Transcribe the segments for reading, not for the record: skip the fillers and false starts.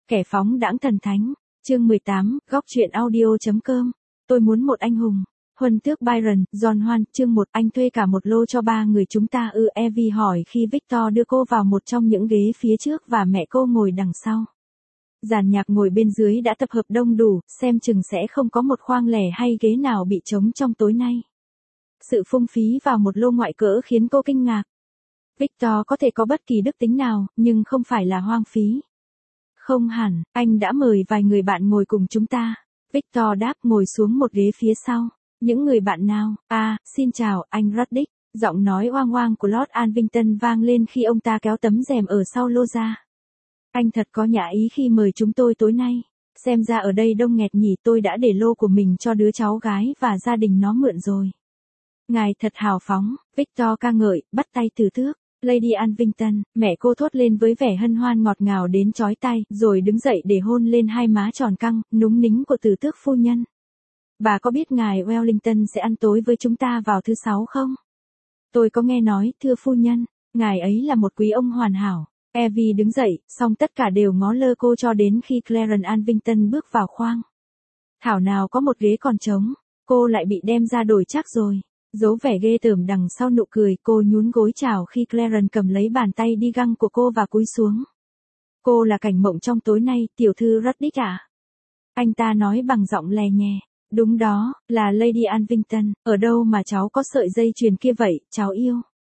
Kẻ phóng đãng thần thánh, chương 18, góc truyện audio.com. Tôi muốn một anh hùng. Huân tước Byron, John Hoan, chương 1. Anh thuê cả một lô cho 3 người chúng ta ư? Evie hỏi khi Victor đưa cô vào một trong những ghế phía trước và mẹ cô ngồi đằng sau. Dàn nhạc ngồi bên dưới đã tập hợp đông đủ, xem chừng sẽ không có một khoang lẻ hay ghế nào bị trống trong tối nay. Sự phung phí vào một lô ngoại cỡ khiến cô kinh ngạc. Victor có thể có bất kỳ đức tính nào, nhưng không phải là hoang phí. Không hẳn, anh đã mời vài người bạn ngồi cùng chúng ta. Victor đáp, ngồi xuống một ghế phía sau. Những người bạn nào? Xin chào, anh Ruddick. Giọng nói oang oang của Lord Alvington vang lên khi ông ta kéo tấm rèm ở sau lô ra. Anh thật có nhã ý khi mời chúng tôi tối nay. Xem ra ở đây đông nghẹt nhỉ, tôi đã để lô của mình cho đứa cháu gái và gia đình nó mượn rồi. Ngài thật hào phóng, Victor ca ngợi, bắt tay từ tước. Lady Alvington, mẹ cô thốt lên với vẻ hân hoan ngọt ngào đến chói tai, rồi đứng dậy để hôn lên hai má tròn căng, núng nính của từ tước phu nhân. Bà có biết ngài Wellington sẽ ăn tối với chúng ta vào thứ 6 không? Tôi có nghe nói, thưa phu nhân, ngài ấy là một quý ông hoàn hảo. Evie đứng dậy, song tất cả đều ngó lơ cô cho đến khi Clarence Alvington bước vào khoang. Thảo nào có một ghế còn trống, cô lại bị đem ra đổi chắc rồi. Giấu vẻ ghê tởm đằng sau nụ cười, cô nhún gối chào khi Clarence cầm lấy bàn tay đi găng của cô và cúi xuống. Cô là cảnh mộng trong tối nay, tiểu thư Ruddick à? Anh ta nói bằng giọng lè nhè. Đúng đó, là Lady Alvington, ở đâu mà cháu có sợi dây chuyền kia vậy, cháu yêu?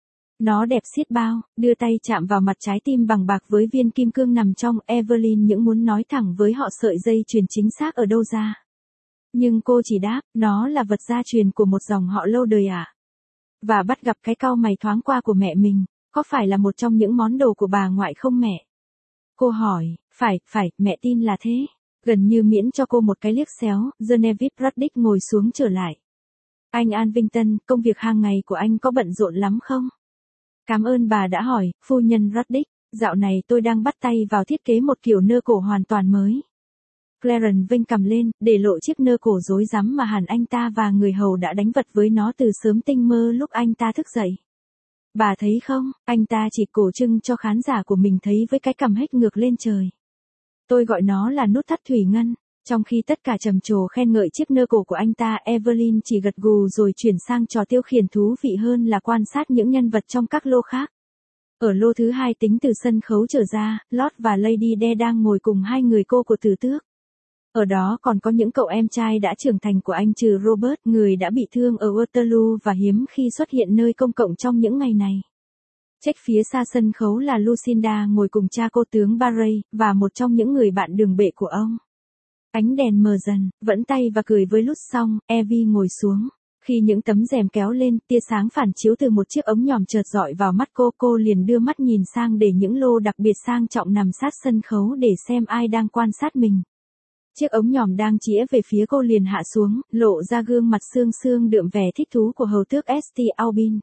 Nó đẹp xiết bao, đưa tay chạm vào mặt trái tim bằng bạc với viên kim cương nằm trong. Evelyn những muốn nói thẳng với họ sợi dây chuyền chính xác ở đâu ra. Nhưng cô chỉ đáp, nó là vật gia truyền của một dòng họ lâu đời à? Và bắt gặp cái cau mày thoáng qua của mẹ mình, có phải là một trong những món đồ của bà ngoại không mẹ? Cô hỏi, phải, mẹ tin là thế. Gần như miễn cho cô một cái liếc xéo, Genevieve Ruddick ngồi xuống trở lại. Anh Alvington, công việc hàng ngày của anh có bận rộn lắm không? Cảm ơn bà đã hỏi, phu nhân Ruddick, dạo này tôi đang bắt tay vào thiết kế một kiểu nơ cổ hoàn toàn mới. Clarence vênh cằm lên, để lộ chiếc nơ cổ rối rắm mà hẳn anh ta và người hầu đã đánh vật với nó từ sớm tinh mơ lúc anh ta thức dậy. Bà thấy không, anh ta chỉ cổ trưng cho khán giả của mình thấy với cái cằm hếch ngược lên trời. Tôi gọi nó là nút thắt thủy ngân. Trong khi tất cả trầm trồ khen ngợi chiếc nơ cổ của anh ta, Evelyn chỉ gật gù rồi chuyển sang trò tiêu khiển thú vị hơn là quan sát những nhân vật trong các lô khác. Ở lô thứ 2 tính từ sân khấu trở ra, Lord và Lady Dare đang ngồi cùng hai người cô của từ tước. Ở đó còn có những cậu em trai đã trưởng thành của anh trừ Robert, người đã bị thương ở Waterloo và hiếm khi xuất hiện nơi công cộng trong những ngày này. Trách phía xa sân khấu là Lucinda ngồi cùng cha cô tướng Barry, và một trong những người bạn đường bệ của ông. Ánh đèn mờ dần, vẫn tay và cười với lút xong, Evie ngồi xuống. Khi những tấm rèm kéo lên, tia sáng phản chiếu từ một chiếc ống nhòm chợt dọi vào mắt cô liền đưa mắt nhìn sang để những lô đặc biệt sang trọng nằm sát sân khấu để xem ai đang quan sát mình. Chiếc ống nhòm đang chĩa về phía cô liền hạ xuống, lộ ra gương mặt xương xương đượm vẻ thích thú của hầu tước St. Aubin.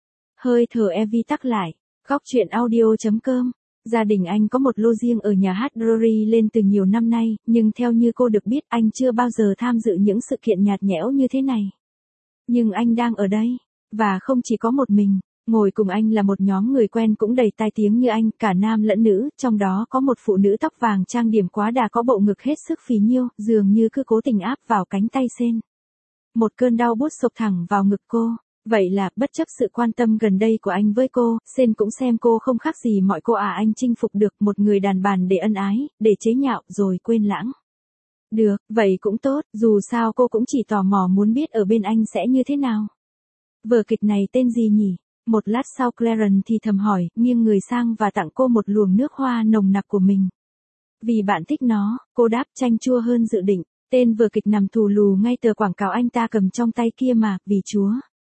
Hơi thở Evie tắc lại. Góc truyện audio.com. Gia đình anh có một lô riêng ở nhà hát Drury Lane từ nhiều năm nay, nhưng theo như cô được biết anh chưa bao giờ tham dự những sự kiện nhạt nhẽo như thế này. Nhưng anh đang ở đây, và không chỉ có một mình, ngồi cùng anh là một nhóm người quen cũng đầy tai tiếng như anh, cả nam lẫn nữ, trong đó có một phụ nữ tóc vàng trang điểm quá đà có bộ ngực hết sức phì nhiêu, dường như cứ cố tình áp vào cánh tay Sen. Một cơn đau buốt xộc thẳng vào ngực cô. Vậy là, bất chấp sự quan tâm gần đây của anh với cô, Sen cũng xem cô không khác gì mọi cô anh chinh phục được một người đàn bà để ân ái, để chế nhạo, rồi quên lãng. Được, vậy cũng tốt, dù sao cô cũng chỉ tò mò muốn biết ở bên anh sẽ như thế nào. Vở kịch này tên gì nhỉ? Một lát sau Clarence thì thầm hỏi, nghiêng người sang và tặng cô một luồng nước hoa nồng nặc của mình. Vì bạn thích nó, cô đáp chanh chua hơn dự định. Tên vở kịch nằm thù lù ngay tờ quảng cáo anh ta cầm trong tay kia mà, vì Chúa.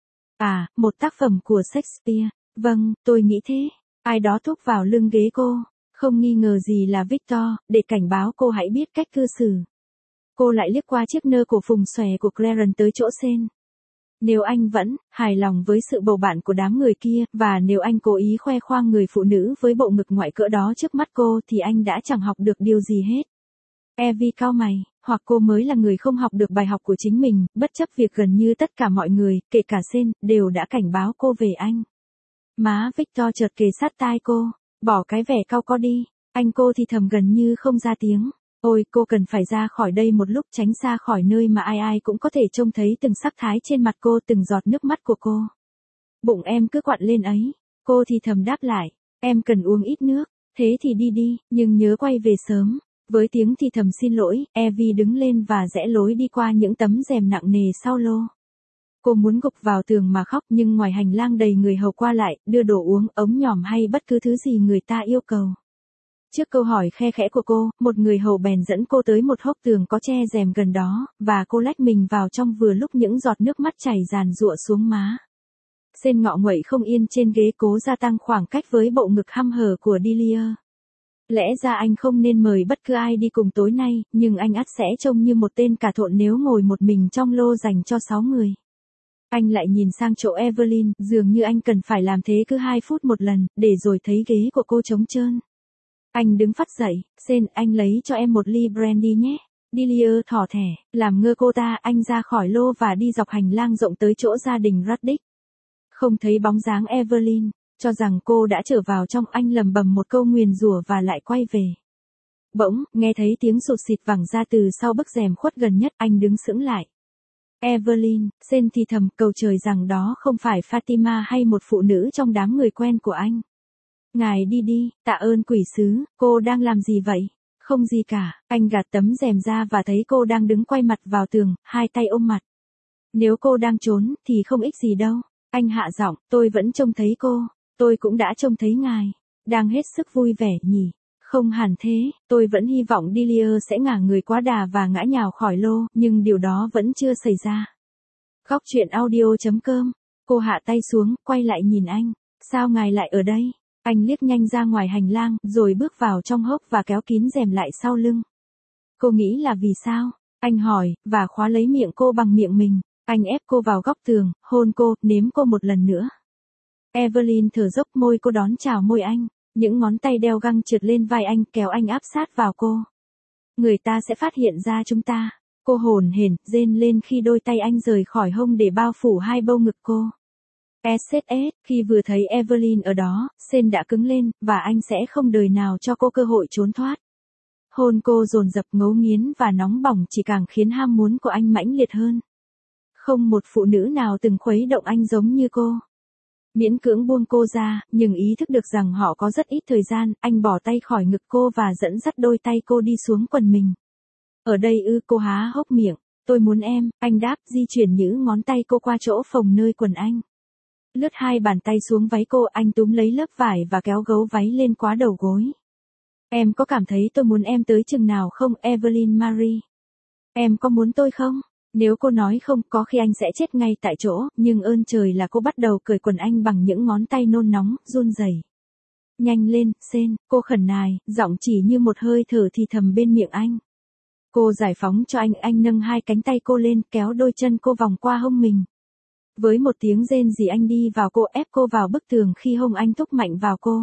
Một tác phẩm của Shakespeare. Vâng, tôi nghĩ thế. Ai đó thúc vào lưng ghế cô. Không nghi ngờ gì là Victor, để cảnh báo cô hãy biết cách cư xử. Cô lại liếc qua chiếc nơ cổ phùng xòe của Clarence tới chỗ Sen. Nếu anh vẫn hài lòng với sự bầu bạn của đám người kia, và nếu anh cố ý khoe khoang người phụ nữ với bộ ngực ngoại cỡ đó trước mắt cô thì anh đã chẳng học được điều gì hết. Evie cau mày, hoặc cô mới là người không học được bài học của chính mình, bất chấp việc gần như tất cả mọi người, kể cả Sen, đều đã cảnh báo cô về anh. Má Victor chợt kề sát tai cô, bỏ cái vẻ cau có đi. Cô thì thầm gần như không ra tiếng. Ôi, cô cần phải ra khỏi đây một lúc, tránh xa khỏi nơi mà ai ai cũng có thể trông thấy từng sắc thái trên mặt cô, từng giọt nước mắt của cô. Bụng em cứ quặn lên ấy. Cô thì thầm đáp lại. Em cần uống ít nước. Thế thì đi đi, nhưng nhớ quay về sớm. Với tiếng thì thầm xin lỗi, Evie đứng lên và rẽ lối đi qua những tấm rèm nặng nề sau lô. Cô muốn gục vào tường mà khóc, nhưng ngoài hành lang đầy người hầu qua lại, đưa đồ uống, ống nhòm hay bất cứ thứ gì người ta yêu cầu. Trước câu hỏi khe khẽ của cô, một người hầu bèn dẫn cô tới một hốc tường có che rèm gần đó, và cô lách mình vào trong vừa lúc những giọt nước mắt chảy ràn rụa xuống má. Sên ngọ nguậy không yên trên ghế, cố gia tăng khoảng cách với bộ ngực hăm hở của Delia. Lẽ ra anh không nên mời bất cứ ai đi cùng tối nay, nhưng anh ắt sẽ trông như một tên cả thộn nếu ngồi một mình trong lô dành cho 6 người. Anh lại nhìn sang chỗ Evelyn, dường như anh cần phải làm thế cứ 2 phút một lần, để rồi thấy ghế của cô trống trơn. Anh đứng phắt dậy. Sên, anh lấy cho em một ly brandy nhé. Delia thỏ thẻ, làm ngơ cô ta. Anh ra khỏi lô và đi dọc hành lang rộng tới chỗ gia đình Ruddick. Không thấy bóng dáng Evelyn, cho rằng cô đã trở vào trong, anh lầm bầm một câu nguyền rủa và lại quay về. Bỗng, nghe thấy tiếng sụt xịt vẳng ra từ sau bức rèm khuất gần nhất, anh đứng sững lại. Evelyn, Sên thì thầm, cầu trời rằng đó không phải Fatima hay một phụ nữ trong đám người quen của anh. Ngài đi đi, tạ ơn quỷ sứ, cô đang làm gì vậy? Không gì cả, anh gạt tấm rèm ra và thấy cô đang đứng quay mặt vào tường, hai tay ôm mặt. Nếu cô đang trốn, thì không ích gì đâu. Anh hạ giọng, tôi vẫn trông thấy cô, tôi cũng đã trông thấy ngài. Đang hết sức vui vẻ nhỉ? Không hẳn thế, tôi vẫn hy vọng Delia sẽ ngả người quá đà và ngã nhào khỏi lô, nhưng điều đó vẫn chưa xảy ra. Góc truyện audio.com. Cô hạ tay xuống, quay lại nhìn anh. Sao ngài lại ở đây? Anh liếc nhanh ra ngoài hành lang, rồi bước vào trong hốc và kéo kín rèm lại sau lưng. Cô nghĩ là vì sao? Anh hỏi, và khóa lấy miệng cô bằng miệng mình. Anh ép cô vào góc tường, hôn cô, nếm cô một lần nữa. Evelyn thở dốc, môi cô đón chào môi anh. Những ngón tay đeo găng trượt lên vai anh, kéo anh áp sát vào cô. Người ta sẽ phát hiện ra chúng ta. Cô hổn hển, rên lên khi đôi tay anh rời khỏi hông để bao phủ hai bầu ngực cô. SSS, khi vừa thấy Evelyn ở đó, Sên đã cứng lên, và anh sẽ không đời nào cho cô cơ hội trốn thoát. Hôn cô dồn dập, ngấu nghiến và nóng bỏng chỉ càng khiến ham muốn của anh mãnh liệt hơn. Không một phụ nữ nào từng khuấy động anh giống như cô. Miễn cưỡng buông cô ra, nhưng ý thức được rằng họ có rất ít thời gian, anh bỏ tay khỏi ngực cô và dẫn dắt đôi tay cô đi xuống quần mình. Ở đây ư? Cô há hốc miệng. Tôi muốn em, anh đáp, di chuyển những ngón tay cô qua chỗ phồng nơi quần anh. Lướt hai bàn tay xuống váy cô, anh túm lấy lớp vải và kéo gấu váy lên quá đầu gối. Em có cảm thấy tôi muốn em tới chừng nào không, Evelyn Marie? Em có muốn tôi không? Nếu cô nói không, có khi anh sẽ chết ngay tại chỗ, nhưng ơn trời là cô bắt đầu cởi quần anh bằng những ngón tay nôn nóng, run rẩy. Nhanh lên, Sên, cô khẩn nài, giọng chỉ như một hơi thở thì thầm bên miệng anh. Cô giải phóng cho anh nâng hai cánh tay cô lên, kéo đôi chân cô vòng qua hông mình. Với một tiếng rên rỉ anh đi vào cô, ép cô vào bức tường khi hông anh thúc mạnh vào cô.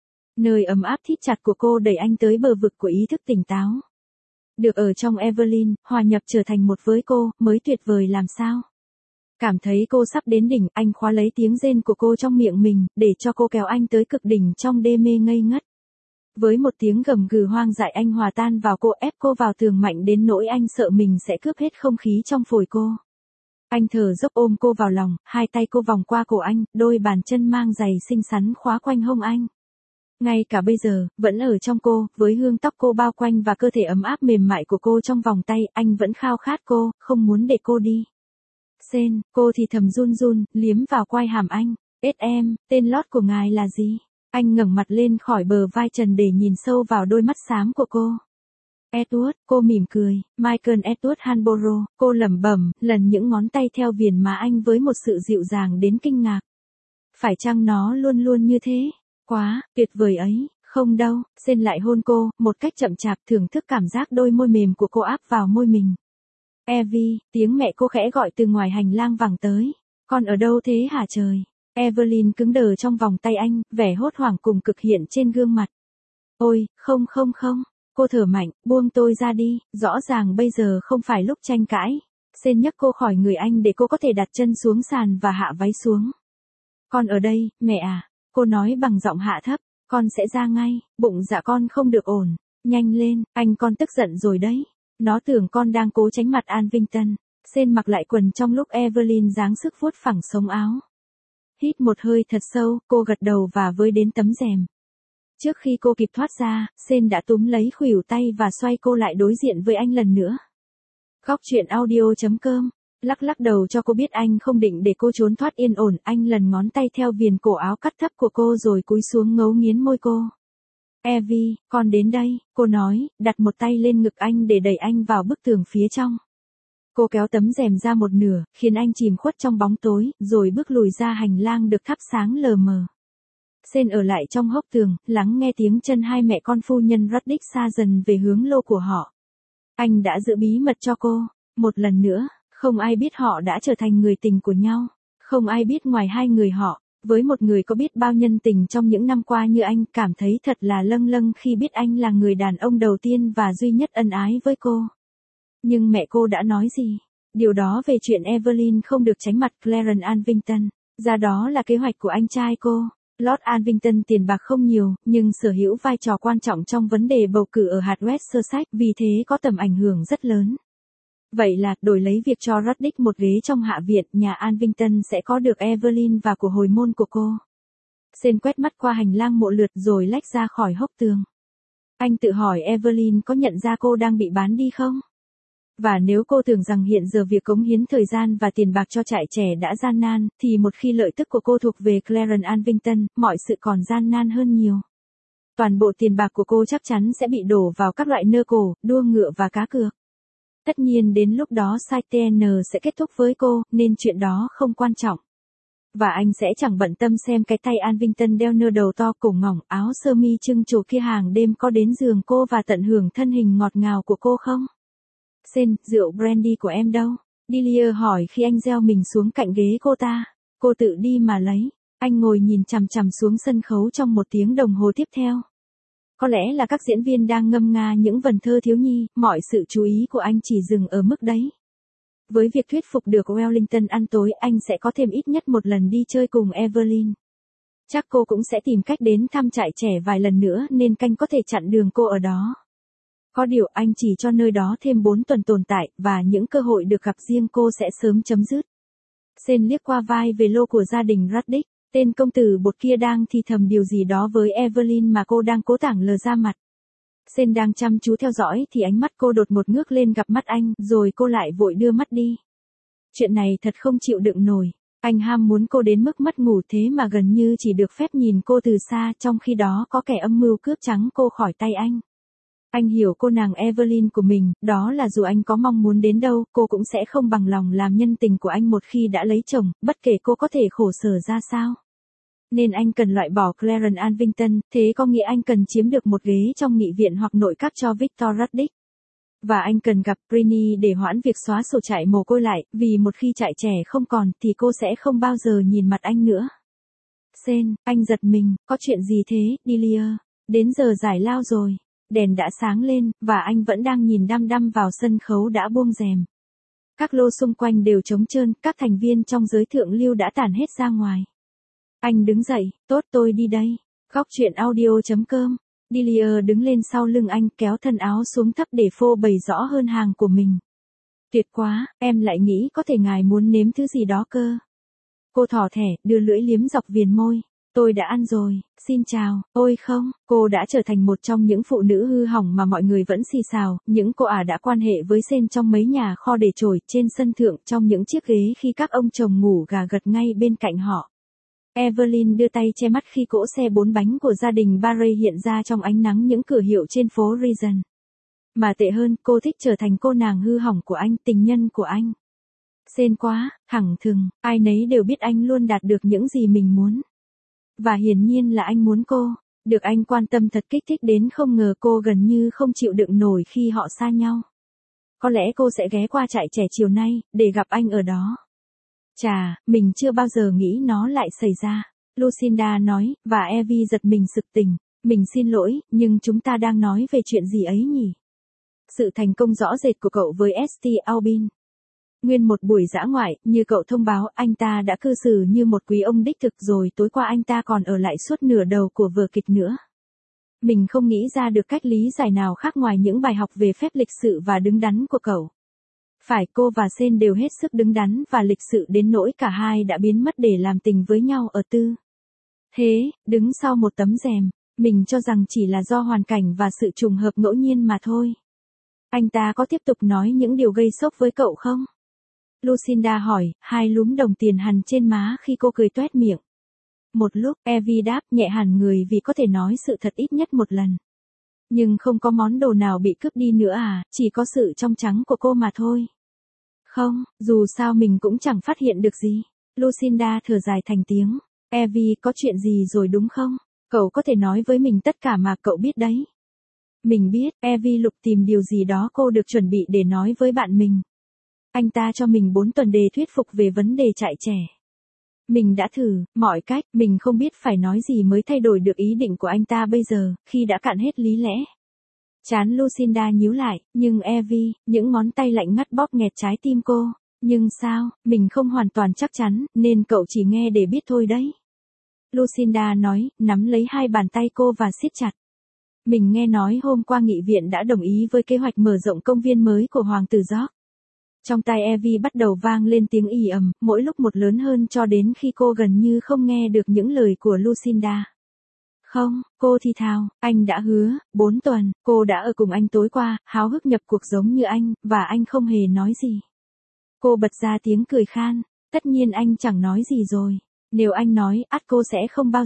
Nơi ấm áp thít chặt của cô đẩy anh tới bờ vực của ý thức tỉnh táo. Được ở trong Evelyn, hòa nhập trở thành một với cô, mới tuyệt vời làm sao. Cảm thấy cô sắp đến đỉnh, anh khóa lấy tiếng rên của cô trong miệng mình, để cho cô kéo anh tới cực đỉnh trong đê mê ngây ngất. Với một tiếng gầm gừ hoang dại anh hòa tan vào cô, ép cô vào tường mạnh đến nỗi anh sợ mình sẽ cướp hết không khí trong phổi cô. Anh thở dốc ôm cô vào lòng, hai tay cô vòng qua cổ anh, đôi bàn chân mang giày xinh xắn khóa quanh hông anh. Ngay cả bây giờ, vẫn ở trong cô, với hương tóc cô bao quanh và cơ thể ấm áp mềm mại của cô trong vòng tay, anh vẫn khao khát cô, không muốn để cô đi. Sên, cô thì thầm run run, liếm vào quai hàm anh. Em, tên lót của ngài là gì? Anh ngẩng mặt lên khỏi bờ vai trần để nhìn sâu vào đôi mắt xám của cô. Edward, cô mỉm cười. Michael Edward Hanborough, cô lẩm bẩm, lần những ngón tay theo viền má anh với một sự dịu dàng đến kinh ngạc. Phải chăng nó luôn luôn như thế? Quá, tuyệt vời ấy. Không đâu, Sên lại hôn cô, một cách chậm chạp, thưởng thức cảm giác đôi môi mềm của cô áp vào môi mình. Evie, tiếng mẹ cô khẽ gọi từ ngoài hành lang vẳng tới. Con ở đâu thế hả trời? Evelyn cứng đờ trong vòng tay anh, vẻ hốt hoảng cùng cực hiện trên gương mặt. Ôi, không. Cô thở mạnh, buông tôi ra đi, rõ ràng bây giờ không phải lúc tranh cãi. Sên nhấc cô khỏi người anh để cô có thể đặt chân xuống sàn và hạ váy xuống. Con ở đây, mẹ à, cô nói bằng giọng hạ thấp. Con sẽ ra ngay, bụng dạ con không được ổn. Nhanh lên, anh con tức giận rồi đấy. Nó tưởng con đang cố tránh mặt Alvington. Sen mặc lại quần trong lúc Evelyn giáng sức vuốt phẳng sống áo. Hít một hơi thật sâu, cô gật đầu và với đến tấm rèm. Trước khi cô kịp thoát ra, Sen đã túm lấy khuỷu tay và xoay cô lại đối diện với anh lần nữa. Góc chuyện audio.com lắc lắc đầu cho cô biết anh không định để cô trốn thoát yên ổn. Anh lần ngón tay theo viền cổ áo cắt thấp của cô rồi cúi xuống ngấu nghiến môi cô. Evie, con đến đây, cô nói, đặt một tay lên ngực anh để đẩy anh vào bức tường phía trong. Cô kéo tấm rèm ra một nửa, khiến anh chìm khuất trong bóng tối, rồi bước lùi ra hành lang được thắp sáng lờ mờ. Sen ở lại trong hốc tường, lắng nghe tiếng chân hai mẹ con phu nhân Ruddick xa dần về hướng lô của họ. Anh đã giữ bí mật cho cô. Một lần nữa, không ai biết họ đã trở thành người tình của nhau. Không ai biết ngoài hai người họ. Với một người có biết bao nhân tình trong những năm qua như anh, cảm thấy thật là lâng lâng khi biết anh là người đàn ông đầu tiên và duy nhất ân ái với cô. Nhưng mẹ cô đã nói gì? Điều đó về chuyện Evelyn không được tránh mặt Clarence Alvington. Ra đó là kế hoạch của anh trai cô. Lord Alvington tiền bạc không nhiều, nhưng sở hữu vai trò quan trọng trong vấn đề bầu cử ở hạt West Sussex, vì thế có tầm ảnh hưởng rất lớn. Vậy là, đổi lấy việc cho Ruddick một ghế trong hạ viện, nhà Alvington sẽ có được Evelyn và của hồi môn của cô. Sen quét mắt qua hành lang một lượt rồi lách ra khỏi hốc tường. Anh tự hỏi Evelyn có nhận ra cô đang bị bán đi không? Và nếu cô tưởng rằng hiện giờ việc cống hiến thời gian và tiền bạc cho trại trẻ đã gian nan, thì một khi lợi tức của cô thuộc về Clarence Alvington, mọi sự còn gian nan hơn nhiều. Toàn bộ tiền bạc của cô chắc chắn sẽ bị đổ vào các loại nơ cổ, đua ngựa và cá cược. Tất nhiên đến lúc đó Saitn sẽ kết thúc với cô, nên chuyện đó không quan trọng. Và anh sẽ chẳng bận tâm xem cái tay Alvington đeo nơ đầu to cổ ngỏng, áo sơ mi trưng trổ kia hàng đêm có đến giường cô và tận hưởng thân hình ngọt ngào của cô không? Sen, rượu brandy của em đâu? Delia hỏi khi anh gieo mình xuống cạnh ghế cô ta. Cô tự đi mà lấy. Anh ngồi nhìn chằm chằm xuống sân khấu trong 1 tiếng đồng hồ tiếp theo. Có lẽ là các diễn viên đang ngâm nga những vần thơ thiếu nhi, mọi sự chú ý của anh chỉ dừng ở mức đấy. Với việc thuyết phục được Wellington ăn tối, anh sẽ có thêm ít nhất một lần đi chơi cùng Evelyn. Chắc cô cũng sẽ tìm cách đến thăm trại trẻ vài lần nữa nên canh có thể chặn đường cô ở đó. Có điều anh chỉ cho nơi đó thêm 4 tuần tồn tại, và những cơ hội được gặp riêng cô sẽ sớm chấm dứt. Sen liếc qua vai về lô của gia đình Ruddick, tên công tử bột kia đang thì thầm điều gì đó với Evelyn mà cô đang cố tảng lờ ra mặt. Sen đang chăm chú theo dõi thì ánh mắt cô đột ngột ngước lên gặp mắt anh, rồi cô lại vội đưa mắt đi. Chuyện này thật không chịu đựng nổi. Anh ham muốn cô đến mức mất ngủ thế mà gần như chỉ được phép nhìn cô từ xa, trong khi đó có kẻ âm mưu cướp trắng cô khỏi tay anh. Anh hiểu cô nàng Evelyn của mình, đó là dù anh có mong muốn đến đâu, cô cũng sẽ không bằng lòng làm nhân tình của anh một khi đã lấy chồng, bất kể cô có thể khổ sở ra sao. Nên anh cần loại bỏ Clarence Alvington, thế có nghĩa anh cần chiếm được một ghế trong nghị viện hoặc nội các cho Victor Ruddick. Và anh cần gặp Britney để hoãn việc xóa sổ trại mồ côi lại, vì một khi trại trẻ không còn thì cô sẽ không bao giờ nhìn mặt anh nữa. Sen, anh giật mình, có chuyện gì thế, Delia? Đến giờ giải lao rồi. Đèn đã sáng lên, và anh vẫn đang nhìn đăm đăm vào sân khấu đã buông rèm. Các lô xung quanh đều trống trơn, các thành viên trong giới thượng lưu đã tản hết ra ngoài. Anh đứng dậy, tốt tôi đi đây. Góc chuyện audio.com Delia đứng lên sau lưng anh, kéo thân áo xuống thấp để phô bày rõ hơn hàng của mình. Tuyệt quá, em lại nghĩ có thể ngài muốn nếm thứ gì đó cơ. Cô thỏ thẻ, đưa lưỡi liếm dọc viền môi. Tôi đã ăn rồi, xin chào. Ôi không, cô đã trở thành một trong những phụ nữ hư hỏng mà mọi người vẫn xì xào. Những cô ả đã quan hệ với Sen trong mấy nhà kho để trổi, trên sân thượng, trong những chiếc ghế khi các ông chồng ngủ gà gật ngay bên cạnh họ. Evelyn đưa tay che mắt khi cỗ xe 4 bánh của gia đình Barry hiện ra trong ánh nắng những cửa hiệu trên phố Regent. Mà tệ hơn, cô thích trở thành cô nàng hư hỏng của anh, tình nhân của anh. Sen quá, thẳng thừng, ai nấy đều biết anh luôn đạt được những gì mình muốn. Và hiển nhiên là anh muốn cô. Được anh quan tâm thật kích thích đến không ngờ cô gần như không chịu đựng nổi khi họ xa nhau. Có lẽ cô sẽ ghé qua trại trẻ chiều nay, để gặp anh ở đó. Chà, mình chưa bao giờ nghĩ nó lại xảy ra. Lucinda nói, và Evie giật mình sực tỉnh. Mình xin lỗi, nhưng chúng ta đang nói về chuyện gì ấy nhỉ? Sự thành công rõ rệt của cậu với St. Aubin. Nguyên một buổi dã ngoại, như cậu thông báo, anh ta đã cư xử như một quý ông đích thực rồi, tối qua anh ta còn ở lại suốt nửa đầu của vở kịch nữa. Mình không nghĩ ra được cách lý giải nào khác ngoài những bài học về phép lịch sự và đứng đắn của cậu. Phải, cô và Sen đều hết sức đứng đắn và lịch sự đến nỗi cả hai đã biến mất để làm tình với nhau ở tư thế, đứng sau một tấm rèm. Mình cho rằng chỉ là do hoàn cảnh và sự trùng hợp ngẫu nhiên mà thôi. Anh ta có tiếp tục nói những điều gây sốc với cậu không? Lucinda hỏi, hai lúm đồng tiền hằn trên má khi cô cười toét miệng. Một lúc, Evie đáp nhẹ hẳn người vì có thể nói sự thật ít nhất một lần. Nhưng không có món đồ nào bị cướp đi nữa à, chỉ có sự trong trắng của cô mà thôi. Không, dù sao mình cũng chẳng phát hiện được gì. Lucinda thở dài thành tiếng. Evie, có chuyện gì rồi đúng không? Cậu có thể nói với mình tất cả mà cậu biết đấy. Mình biết, Evie lục tìm điều gì đó cô được chuẩn bị để nói với bạn mình. Anh ta cho mình 4 tuần để thuyết phục về vấn đề trại trẻ. Mình đã thử, mọi cách, mình không biết phải nói gì mới thay đổi được ý định của anh ta bây giờ, khi đã cạn hết lý lẽ. Trán Lucinda nhíu lại, nhưng Evie, những ngón tay lạnh ngắt bóp nghẹt trái tim cô. Nhưng sao, mình không hoàn toàn chắc chắn, nên cậu chỉ nghe để biết thôi đấy. Lucinda nói, nắm lấy hai bàn tay cô và siết chặt. Mình nghe nói hôm qua nghị viện đã đồng ý với kế hoạch mở rộng công viên mới của Hoàng tử George. Trong tai Evie bắt đầu vang lên tiếng ì ầm, mỗi lúc một lớn hơn cho đến khi cô gần như không nghe được những lời của Lucinda. Không, cô thì thào, anh đã hứa, 4 tuần, cô đã ở cùng anh tối qua, háo hức nhập cuộc giống như anh, và anh không hề nói gì. Cô bật ra tiếng cười khan, tất nhiên anh chẳng nói gì rồi. Nếu anh nói, ắt cô sẽ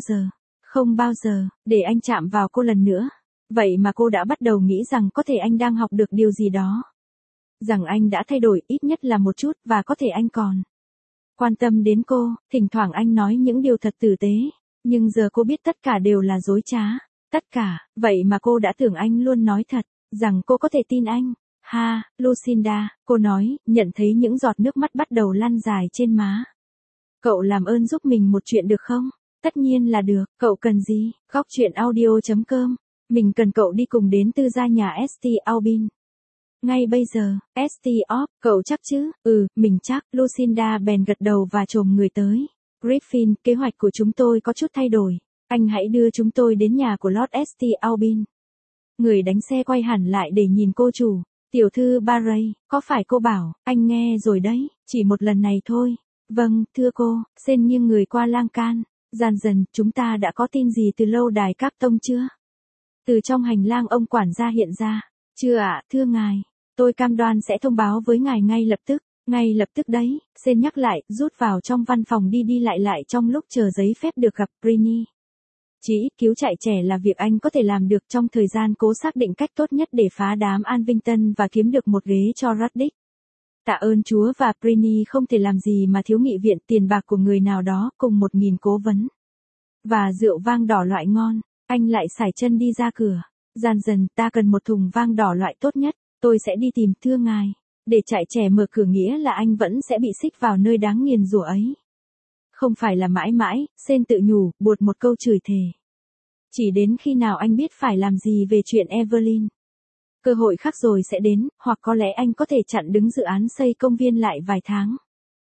không bao giờ, để anh chạm vào cô lần nữa. Vậy mà cô đã bắt đầu nghĩ rằng có thể anh đang học được điều gì đó. Rằng anh đã thay đổi ít nhất là một chút và có thể anh còn quan tâm đến cô, thỉnh thoảng anh nói những điều thật tử tế. Nhưng giờ cô biết tất cả đều là dối trá. Tất cả, vậy mà cô đã tưởng anh luôn nói thật, rằng cô có thể tin anh. Ha, Lucinda, cô nói, nhận thấy những giọt nước mắt bắt đầu lăn dài trên má. Cậu làm ơn giúp mình một chuyện được không? Tất nhiên là được, cậu cần gì? Góc chuyện audio.com. Mình cần cậu đi cùng đến tư gia nhà St. Aubin. Ngay bây giờ, St. Aub, cậu chắc chứ? Ừ, mình chắc. Lucinda bèn gật đầu và chồm người tới. Griffin, kế hoạch của chúng tôi có chút thay đổi. Anh hãy đưa chúng tôi đến nhà của Lord St. Aubin. Người đánh xe quay hẳn lại để nhìn cô chủ. Tiểu thư Barry, có phải cô bảo, anh nghe rồi đấy, chỉ một lần này thôi. Vâng, thưa cô, Sen nghiêng người qua lan can. Dần dần, chúng ta đã có tin gì từ lâu đài Các Tông chưa? Từ trong hành lang ông quản gia hiện ra. Chưa ạ, thưa ngài. Tôi cam đoan sẽ thông báo với ngài ngay lập tức. Ngay lập tức đấy, Sen nhắc lại, rút vào trong văn phòng đi lại trong lúc chờ giấy phép được gặp Britney. Chỉ ít cứu chạy trẻ là việc anh có thể làm được trong thời gian cố xác định cách tốt nhất để phá đám Alvington và kiếm được một ghế cho Ruddick. Tạ ơn Chúa và Britney không thể làm gì mà thiếu nghị viện tiền bạc của người nào đó cùng 1.000 cố vấn. Và rượu vang đỏ loại ngon, anh lại sải chân đi ra cửa. Dần ta cần một thùng vang đỏ loại tốt nhất, tôi sẽ đi tìm thưa ngài. Để chạy trẻ mở cửa nghĩa là anh vẫn sẽ bị xích vào nơi đáng nghiền rủa ấy. Không phải là mãi mãi, Sen tự nhủ, buột một câu chửi thề. Chỉ đến khi nào anh biết phải làm gì về chuyện Evelyn. Cơ hội khác rồi sẽ đến, hoặc có lẽ anh có thể chặn đứng dự án xây công viên lại vài tháng.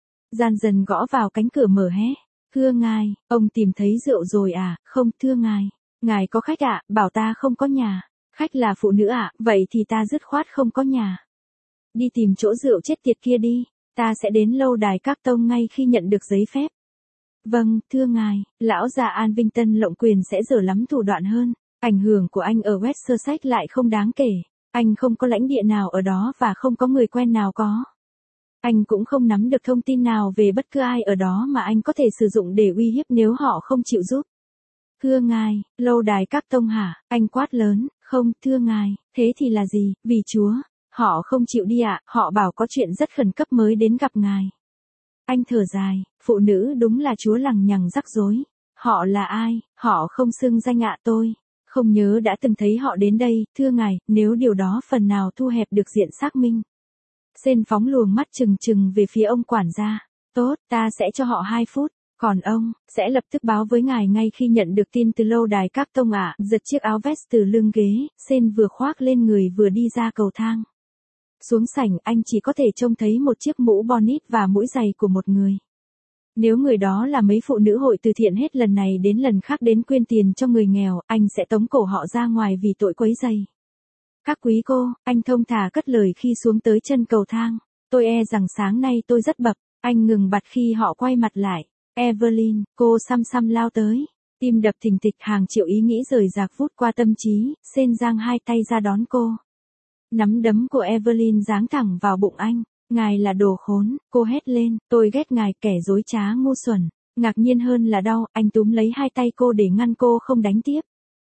Dần gõ vào cánh cửa mở hé. Thưa ngài, ông tìm thấy rượu rồi à? Không, thưa ngài. Ngài có khách ạ, bảo ta không có nhà. Khách là phụ nữ ạ, vậy thì ta dứt khoát không có nhà. Đi tìm chỗ rượu chết tiệt kia đi, ta sẽ đến lâu đài Các Tông ngay khi nhận được giấy phép. Vâng, thưa ngài, lão già Alvington lộng quyền sẽ dở lắm thủ đoạn hơn. Ảnh hưởng của anh ở West Sussex lại không đáng kể. Anh không có lãnh địa nào ở đó và không có người quen nào có. Anh cũng không nắm được thông tin nào về bất cứ ai ở đó mà anh có thể sử dụng để uy hiếp nếu họ không chịu giúp. Thưa ngài, lâu đài Các Tông hả? Anh quát lớn, không, thưa ngài, thế thì là gì, vì Chúa. Họ không chịu đi ạ, họ bảo có chuyện rất khẩn cấp mới đến gặp ngài. Anh thở dài, phụ nữ đúng là Chúa lằng nhằng rắc rối. Họ là ai, họ không xưng danh ạ tôi. Không nhớ đã từng thấy họ đến đây, thưa ngài, nếu điều đó phần nào thu hẹp được diện xác minh. Sen phóng luồng mắt trừng về phía ông quản gia. Tốt, ta sẽ cho họ 2 phút. Còn ông, sẽ lập tức báo với ngài ngay khi nhận được tin từ lâu đài Các Tông ạ. Giật chiếc áo vest từ lưng ghế, Sen vừa khoác lên người vừa đi ra cầu thang. Xuống sảnh anh chỉ có thể trông thấy một chiếc mũ bonnet và mũi giày của một người. Nếu người đó là mấy phụ nữ hội từ thiện hết lần này đến lần khác đến quyên tiền cho người nghèo, anh sẽ tống cổ họ ra ngoài vì tội quấy rầy. Các quý cô, anh thông thả cất lời khi xuống tới chân cầu thang. Tôi e rằng sáng nay tôi rất bập. Anh ngừng bặt khi họ quay mặt lại. Evelyn, cô xăm xăm lao tới. Tim đập thình thịch, hàng triệu ý nghĩ rời rạc vút qua tâm trí, Sên giang hai tay ra đón cô. Nắm đấm của Evelyn giáng thẳng vào bụng anh. Ngài là đồ khốn, cô hét lên, tôi ghét ngài, kẻ dối trá ngu xuẩn. Ngạc nhiên hơn là đau, anh túm lấy hai tay cô để ngăn cô không đánh tiếp.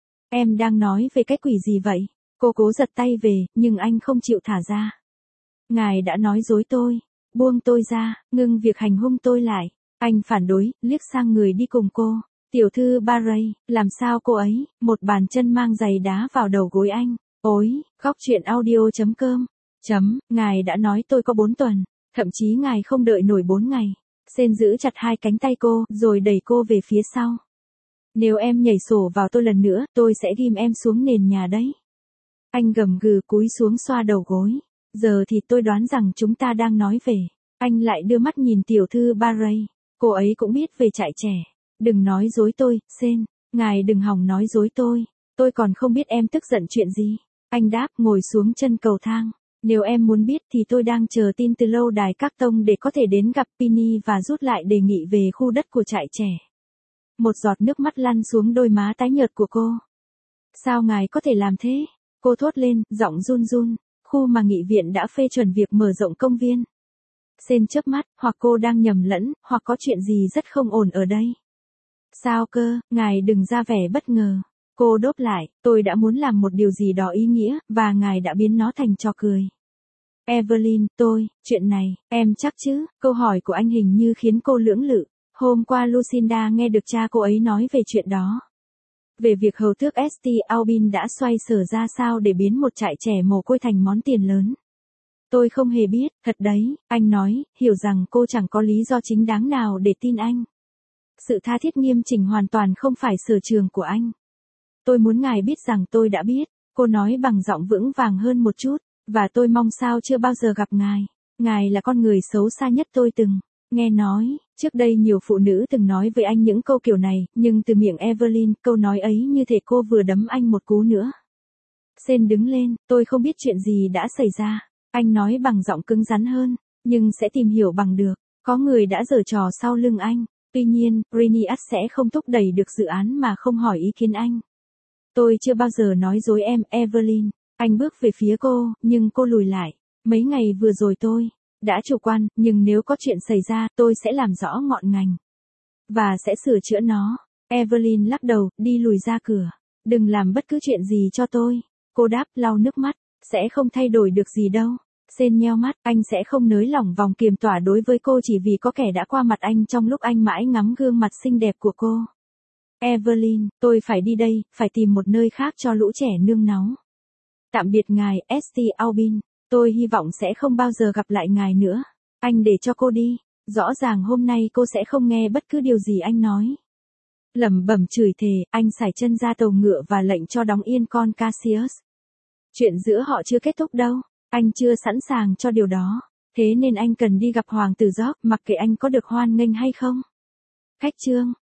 Em đang nói về cái quỷ gì vậy? Cô cố giật tay về, nhưng anh không chịu thả ra. Ngài đã nói dối tôi. Buông tôi ra, ngưng việc hành hung tôi lại. Anh phản đối, liếc sang người đi cùng cô. Tiểu thư Barry, làm sao cô ấy? Một bàn chân mang giày đá vào đầu gối anh. Ôi, góc chuyện audio.com. Ngài đã nói tôi có 4 tuần. Thậm chí ngài không đợi nổi 4 ngày. Sên giữ chặt hai cánh tay cô, rồi đẩy cô về phía sau. Nếu em nhảy sổ vào tôi lần nữa, tôi sẽ ghim em xuống nền nhà đấy. Anh gầm gừ cúi xuống xoa đầu gối. Giờ thì tôi đoán rằng chúng ta đang nói về. Anh lại đưa mắt nhìn tiểu thư Barry. Cô ấy cũng biết về trại trẻ. Đừng nói dối tôi, Sên. Ngài đừng hòng nói dối tôi. Tôi còn không biết em tức giận chuyện gì. Anh đáp, ngồi xuống chân cầu thang. Nếu em muốn biết thì tôi đang chờ tin từ lâu đài các tông để có thể đến gặp Penny và rút lại đề nghị về khu đất của trại trẻ. Một giọt nước mắt lăn xuống đôi má tái nhợt của cô. Sao ngài có thể làm thế? Cô thốt lên, giọng run run. Khu mà nghị viện đã phê chuẩn việc mở rộng công viên. Sên chớp mắt, hoặc cô đang nhầm lẫn, hoặc có chuyện gì rất không ổn ở đây. Sao cơ, ngài đừng ra vẻ bất ngờ. Cô đốp lại, tôi đã muốn làm một điều gì đó ý nghĩa, và ngài đã biến nó thành trò cười. Evelyn, chuyện này, em chắc chứ? Câu hỏi của anh hình như khiến cô lưỡng lự. Hôm qua Lucinda nghe được cha cô ấy nói về chuyện đó. Về việc hầu tước St. Aubin đã xoay sở ra sao để biến một trại trẻ mồ côi thành món tiền lớn. Tôi không hề biết, thật đấy, anh nói, hiểu rằng cô chẳng có lý do chính đáng nào để tin anh. Sự tha thiết nghiêm chỉnh hoàn toàn không phải sở trường của anh. Tôi muốn ngài biết rằng tôi đã biết, cô nói bằng giọng vững vàng hơn một chút, và tôi mong sao chưa bao giờ gặp ngài. Ngài là con người xấu xa nhất tôi từng nghe nói. Trước đây nhiều phụ nữ từng nói với anh những câu kiểu này, nhưng từ miệng Evelyn, câu nói ấy như thể cô vừa đấm anh một cú nữa. Sên đứng lên, tôi không biết chuyện gì đã xảy ra. Anh nói bằng giọng cứng rắn hơn, nhưng sẽ tìm hiểu bằng được. Có người đã giở trò sau lưng anh. Tuy nhiên, Riniat sẽ không thúc đẩy được dự án mà không hỏi ý kiến anh. Tôi chưa bao giờ nói dối em, Evelyn. Anh bước về phía cô, nhưng cô lùi lại. Mấy ngày vừa rồi tôi đã chủ quan, nhưng nếu có chuyện xảy ra, tôi sẽ làm rõ ngọn ngành. Và sẽ sửa chữa nó. Evelyn lắc đầu, đi lùi ra cửa. Đừng làm bất cứ chuyện gì cho tôi. Cô đáp, lau nước mắt. Sẽ không thay đổi được gì đâu. Sên nheo mắt, anh sẽ không nới lỏng vòng kiềm tỏa đối với cô chỉ vì có kẻ đã qua mặt anh trong lúc anh mãi ngắm gương mặt xinh đẹp của cô. Evelyn, tôi phải đi đây, phải tìm một nơi khác cho lũ trẻ nương náu. Tạm biệt ngài, St. Aubin. Tôi hy vọng sẽ không bao giờ gặp lại ngài nữa. Anh để cho cô đi. Rõ ràng hôm nay cô sẽ không nghe bất cứ điều gì anh nói. Lẩm bẩm chửi thề, anh sải chân ra tàu ngựa và lệnh cho đóng yên con Cassius. Chuyện giữa họ chưa kết thúc đâu. Anh chưa sẵn sàng cho điều đó. Thế nên anh cần đi gặp Hoàng tử George, mặc kệ anh có được hoan nghênh hay không. Khách chương.